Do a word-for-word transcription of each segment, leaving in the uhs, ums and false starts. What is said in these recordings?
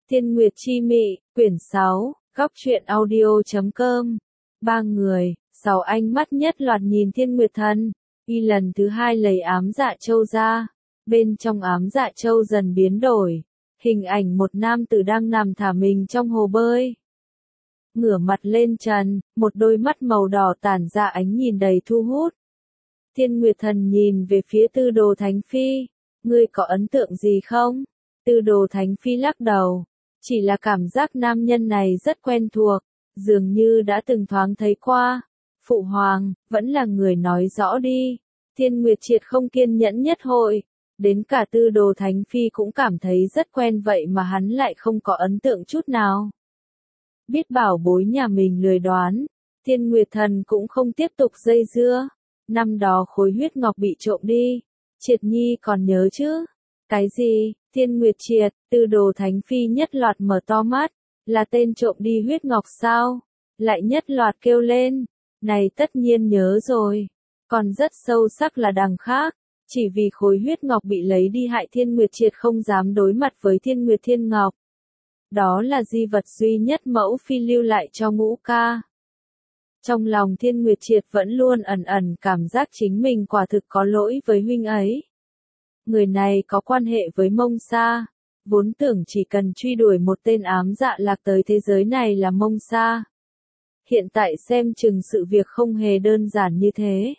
Thiên Nguyệt Chi Mị, quyển sáu, góc truyện audio chấm com. Ba người, sáu ánh mắt nhất loạt nhìn Thiên Nguyệt Thần, y lần thứ hai lấy ám dạ châu ra. Bên trong ám dạ châu dần biến đổi, hình ảnh một nam tử đang nằm thả mình trong hồ bơi. Ngửa mặt lên trần, một đôi mắt màu đỏ tản ra ánh nhìn đầy thu hút. Thiên Nguyệt Thần nhìn về phía Tư Đồ Thánh Phi, ngươi có ấn tượng gì không? Tư Đồ Thánh Phi lắc đầu, chỉ là cảm giác nam nhân này rất quen thuộc, dường như đã từng thoáng thấy qua. Phụ hoàng, vẫn là người nói rõ đi. Thiên Nguyệt Triệt không kiên nhẫn nhất hội, đến cả Tư Đồ Thánh Phi cũng cảm thấy rất quen vậy mà hắn lại không có ấn tượng chút nào. Biết bảo bối nhà mình lười đoán, Thiên Nguyệt Thần cũng không tiếp tục dây dưa. Năm đó khối huyết ngọc bị trộm đi, Triệt Nhi còn nhớ chứ? Cái gì? Thiên Nguyệt Triệt, Tư Đồ Thánh Phi nhất loạt mở to mắt, là tên trộm đi huyết ngọc sao? Lại nhất loạt kêu lên, này tất nhiên nhớ rồi, còn rất sâu sắc là đằng khác, chỉ vì khối huyết ngọc bị lấy đi hại Thiên Nguyệt Triệt không dám đối mặt với Thiên Nguyệt Thiên Ngọc. Đó là di vật duy nhất mẫu phi lưu lại cho Ngũ Ca. Trong lòng Thiên Nguyệt Triệt vẫn luôn ẩn ẩn cảm giác chính mình quả thực có lỗi với huynh ấy. Người này có quan hệ với Mông Sa, vốn tưởng chỉ cần truy đuổi một tên ám dạ lạc tới thế giới này là Mông Sa. Hiện tại xem chừng sự việc không hề đơn giản như thế.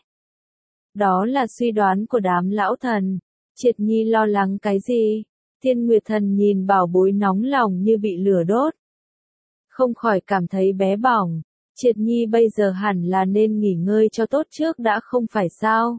Đó là suy đoán của đám lão thần. Triệt Nhi lo lắng cái gì? Thiên Nguyệt Thần nhìn bảo bối nóng lòng như bị lửa đốt, không khỏi cảm thấy bé bỏng. Triệt Nhi bây giờ hẳn là nên nghỉ ngơi cho tốt trước đã không phải sao?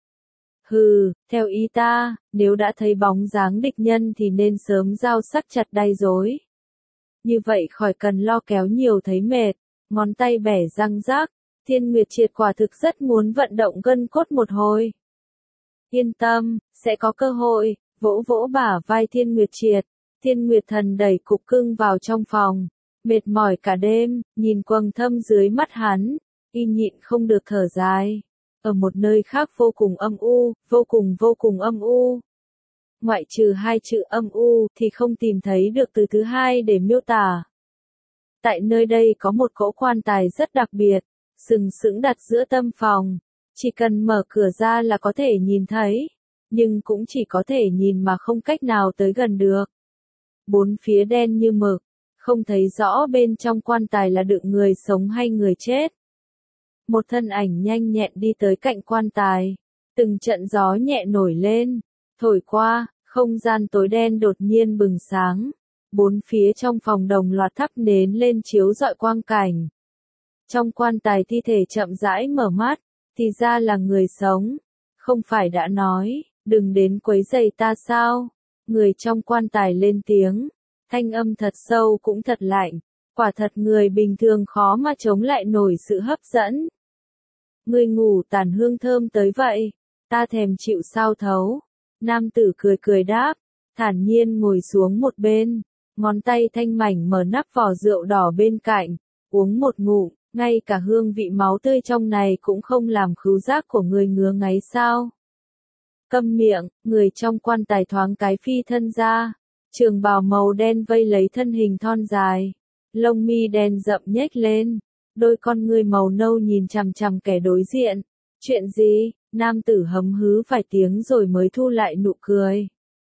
Hừ, theo ý ta, nếu đã thấy bóng dáng địch nhân thì nên sớm giao sắc chặt đai rối. Như vậy khỏi cần lo kéo nhiều thấy mệt, ngón tay bẻ răng rác. Thiên Nguyệt Triệt quả thực rất muốn vận động gân cốt một hồi. Yên tâm, sẽ có cơ hội. Vỗ vỗ bả vai Thiên Nguyệt Triệt, Thiên Nguyệt Thần đẩy cục cưng vào trong phòng, mệt mỏi cả đêm, nhìn quầng thâm dưới mắt hắn, y nhịn không được thở dài. Ở một nơi khác vô cùng âm u, vô cùng vô cùng âm u. Ngoại trừ hai chữ âm u thì không tìm thấy được từ thứ hai để miêu tả. Tại nơi đây có một cỗ quan tài rất đặc biệt, sừng sững đặt giữa tâm phòng, chỉ cần mở cửa ra là có thể nhìn thấy. Nhưng cũng chỉ có thể nhìn mà không cách nào tới gần được. Bốn phía đen như mực, không thấy rõ bên trong quan tài là đựng người sống hay người chết. Một thân ảnh nhanh nhẹn đi tới cạnh quan tài, từng trận gió nhẹ nổi lên, thổi qua, không gian tối đen đột nhiên bừng sáng. Bốn phía trong phòng đồng loạt thắp nến lên chiếu rọi quang cảnh. Trong quan tài thi thể chậm rãi mở mắt, thì ra là người sống. Không phải đã nói, đừng đến quấy rầy ta sao? Người trong quan tài lên tiếng, thanh âm thật sâu cũng thật lạnh, quả thật người bình thường khó mà chống lại nổi sự hấp dẫn. Người ngủ tàn hương thơm tới vậy, ta thèm chịu sao thấu. Nam tử cười cười đáp, thản nhiên ngồi xuống một bên, ngón tay thanh mảnh mở nắp vỏ rượu đỏ bên cạnh, uống một ngụm, ngay cả hương vị máu tươi trong này cũng không làm khứu giác của người ngứa ngáy sao? Câm miệng, người trong quan tài thoáng cái phi thân ra, trường bào màu đen vây lấy thân hình thon dài, lông mi đen rậm nhếch lên, đôi con ngươi màu nâu nhìn chằm chằm kẻ đối diện. Chuyện gì? Nam tử hấm hứ vài tiếng rồi mới thu lại nụ cười.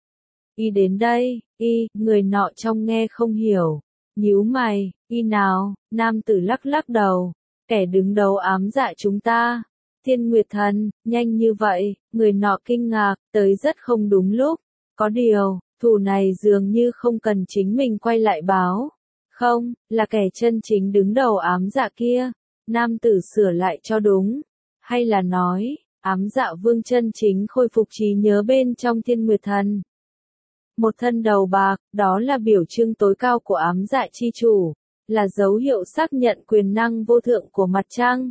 Y đến đây, y, người nọ trong nghe không hiểu, nhíu mày, y nào? Nam tử lắc lắc đầu, kẻ đứng đầu ám dạ chúng ta. Thiên Nguyệt Thần, nhanh như vậy, người nọ kinh ngạc, tới rất không đúng lúc. Có điều, thù này dường như không cần chính mình quay lại báo. Không, là kẻ chân chính đứng đầu ám dạ kia. Nam tử sửa lại cho đúng. Hay là nói, ám dạ vương chân chính khôi phục trí nhớ bên trong Thiên Nguyệt Thần. Một thân đầu bạc, đó là biểu trưng tối cao của ám dạ chi chủ, là dấu hiệu xác nhận quyền năng vô thượng của mặt trăng.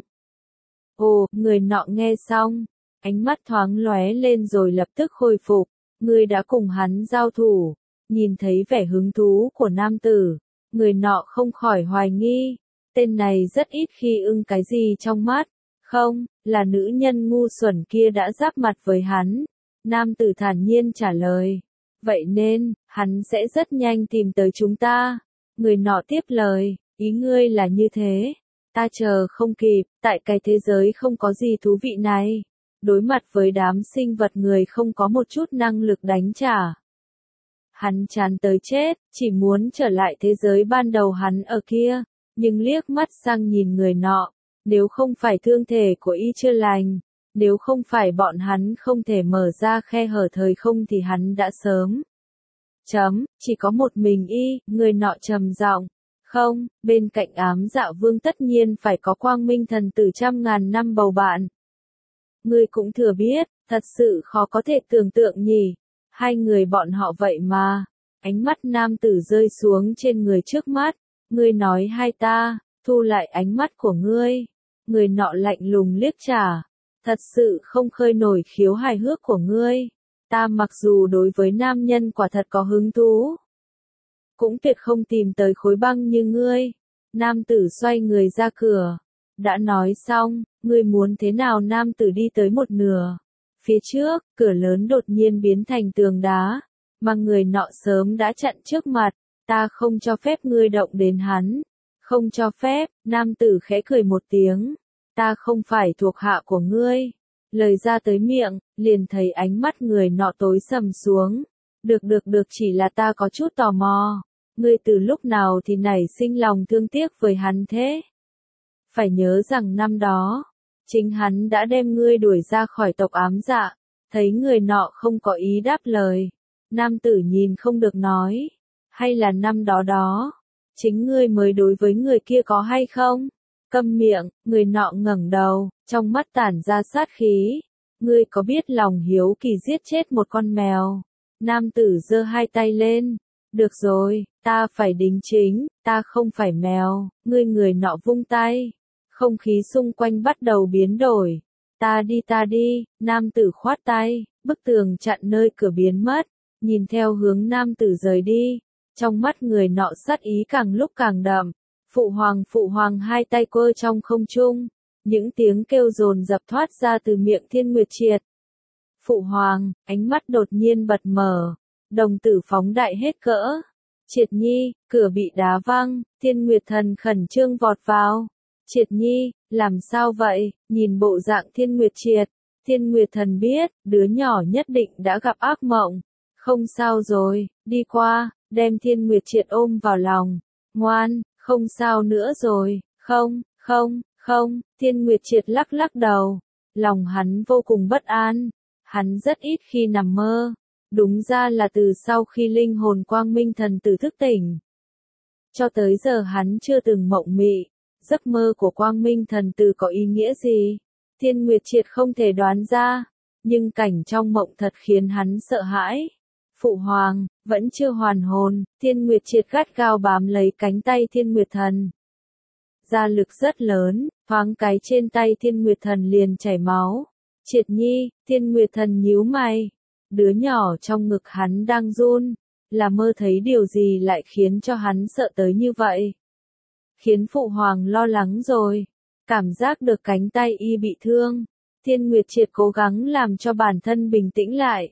Ồ, người nọ nghe xong, ánh mắt thoáng lóe lên rồi lập tức khôi phục. Người đã cùng hắn giao thủ, nhìn thấy vẻ hứng thú của nam tử, người nọ không khỏi hoài nghi, tên này rất ít khi ưng cái gì trong mắt. Không, là nữ nhân ngu xuẩn kia đã giáp mặt với hắn. Nam tử thản nhiên trả lời. vậy nên, hắn sẽ rất nhanh tìm tới chúng ta. Người nọ tiếp lời, ý ngươi là như thế. Ta chờ không kịp, tại cái thế giới không có gì thú vị này. Đối mặt với đám sinh vật người không có một chút năng lực đánh trả. Hắn chán tới chết, chỉ muốn trở lại thế giới ban đầu hắn ở kia, nhưng liếc mắt sang nhìn người nọ, nếu không phải thương thể của y chưa lành, nếu không phải bọn hắn không thể mở ra khe hở thời không thì hắn đã sớm. Chấm, chỉ có một mình y, người nọ trầm giọng, không, bên cạnh ám dạ vương tất nhiên phải có quang minh thần tử trăm ngàn năm bầu bạn. Ngươi cũng thừa biết, thật sự khó có thể tưởng tượng nhỉ. Hai người bọn họ vậy mà. Ánh mắt nam tử rơi xuống trên người trước mắt. Ngươi nói hai ta, thu lại ánh mắt của ngươi. Người nọ lạnh lùng liếc trả. Thật sự không khơi nổi khiếu hài hước của ngươi. Ta mặc dù đối với nam nhân quả thật có hứng thú, cũng tuyệt không tìm tới khối băng như ngươi. Nam tử xoay người ra cửa. Đã nói xong, ngươi muốn thế nào? Nam tử đi tới một nửa. Phía trước, cửa lớn đột nhiên biến thành tường đá, mà người nọ sớm đã chặn trước mặt. Ta không cho phép ngươi động đến hắn. Không cho phép, nam tử khẽ cười một tiếng. Ta không phải thuộc hạ của ngươi. Lời ra tới miệng, liền thấy ánh mắt người nọ tối sầm xuống. Được được được, chỉ là ta có chút tò mò. Ngươi từ lúc nào thì nảy sinh lòng thương tiếc với hắn thế? Phải nhớ rằng năm đó, chính hắn đã đem ngươi đuổi ra khỏi tộc ám dạ. Thấy người nọ không có ý đáp lời. Nam tử nhìn không được nói. Hay là năm đó đó, chính ngươi mới đối với người kia có hay không? Câm miệng, người nọ ngẩng đầu, trong mắt tản ra sát khí. Ngươi có biết lòng hiếu kỳ giết chết một con mèo? Nam tử giơ hai tay lên. Được rồi, ta phải đính chính, ta không phải mèo. Ngươi người nọ vung tay. Không khí xung quanh bắt đầu biến đổi. Ta đi ta đi, nam tử khoát tay, bức tường chặn nơi cửa biến mất. Nhìn theo hướng nam tử rời đi, trong mắt người nọ sát ý càng lúc càng đậm. Phụ hoàng phụ hoàng, hai tay quơ trong không trung. Những tiếng kêu dồn dập thoát ra từ miệng Thiên Nguyệt Triệt. Phụ hoàng, ánh mắt đột nhiên bật mở. Đồng tử phóng đại hết cỡ. Triệt Nhi, cửa bị đá văng, Thiên Nguyệt Thần khẩn trương vọt vào. Triệt Nhi, làm sao vậy? Nhìn bộ dạng Thiên Nguyệt Triệt, Thiên Nguyệt Thần biết, đứa nhỏ nhất định đã gặp ác mộng. Không sao rồi, đi qua, đem Thiên Nguyệt Triệt ôm vào lòng. Ngoan, không sao nữa rồi, không, không, không, Thiên Nguyệt Triệt lắc lắc đầu. Lòng hắn vô cùng bất an, hắn rất ít khi nằm mơ. Đúng ra là từ sau khi linh hồn quang minh thần tử thức tỉnh. Cho tới giờ hắn chưa từng mộng mị. Giấc mơ của quang minh thần tử có ý nghĩa gì? Thiên Nguyệt Triệt không thể đoán ra. Nhưng cảnh trong mộng thật khiến hắn sợ hãi. Phụ hoàng, vẫn chưa hoàn hồn, Thiên Nguyệt Triệt gắt gao bám lấy cánh tay Thiên Nguyệt Thần. Gia lực rất lớn, thoáng cái trên tay Thiên Nguyệt Thần liền chảy máu. Triệt Nhi, Thiên Nguyệt Thần nhíu mày. Đứa nhỏ trong ngực hắn đang run. Là mơ thấy điều gì lại khiến cho hắn sợ tới như vậy? Khiến phụ hoàng lo lắng rồi. Cảm giác được cánh tay y bị thương. Thiên Nguyệt Triệt cố gắng làm cho bản thân bình tĩnh lại.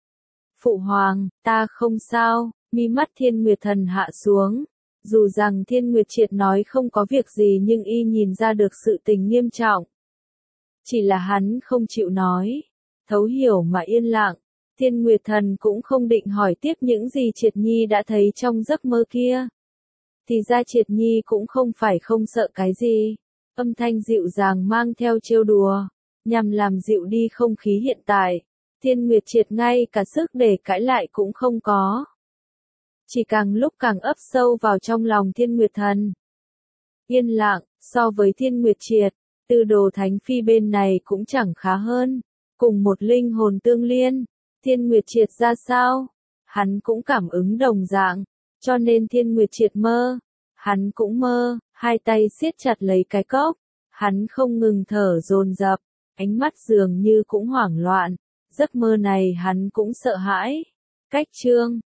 Phụ hoàng, ta không sao. Mi mắt Thiên Nguyệt Thần hạ xuống. Dù rằng Thiên Nguyệt Triệt nói không có việc gì nhưng y nhìn ra được sự tình nghiêm trọng. Chỉ là hắn không chịu nói. Thấu hiểu mà yên lặng. Thiên Nguyệt Thần cũng không định hỏi tiếp những gì Triệt Nhi đã thấy trong giấc mơ kia. Thì ra Triệt Nhi cũng không phải không sợ cái gì. Âm thanh dịu dàng mang theo trêu đùa, nhằm làm dịu đi không khí hiện tại. Thiên Nguyệt Triệt ngay cả sức để cãi lại cũng không có. Chỉ càng lúc càng ấp sâu vào trong lòng Thiên Nguyệt Thần. Yên lặng, so với Thiên Nguyệt Triệt, Tư Đồ Thánh Phi bên này cũng chẳng khá hơn. Cùng một linh hồn tương liên, Thiên Nguyệt Triệt ra sao? Hắn cũng cảm ứng đồng dạng. Cho nên Thiên Nguyệt Triệt mơ. Hắn cũng mơ, hai tay siết chặt lấy cái cốc. Hắn không ngừng thở dồn dập, ánh mắt dường như cũng hoảng loạn. Giấc mơ này hắn cũng sợ hãi. Cách chương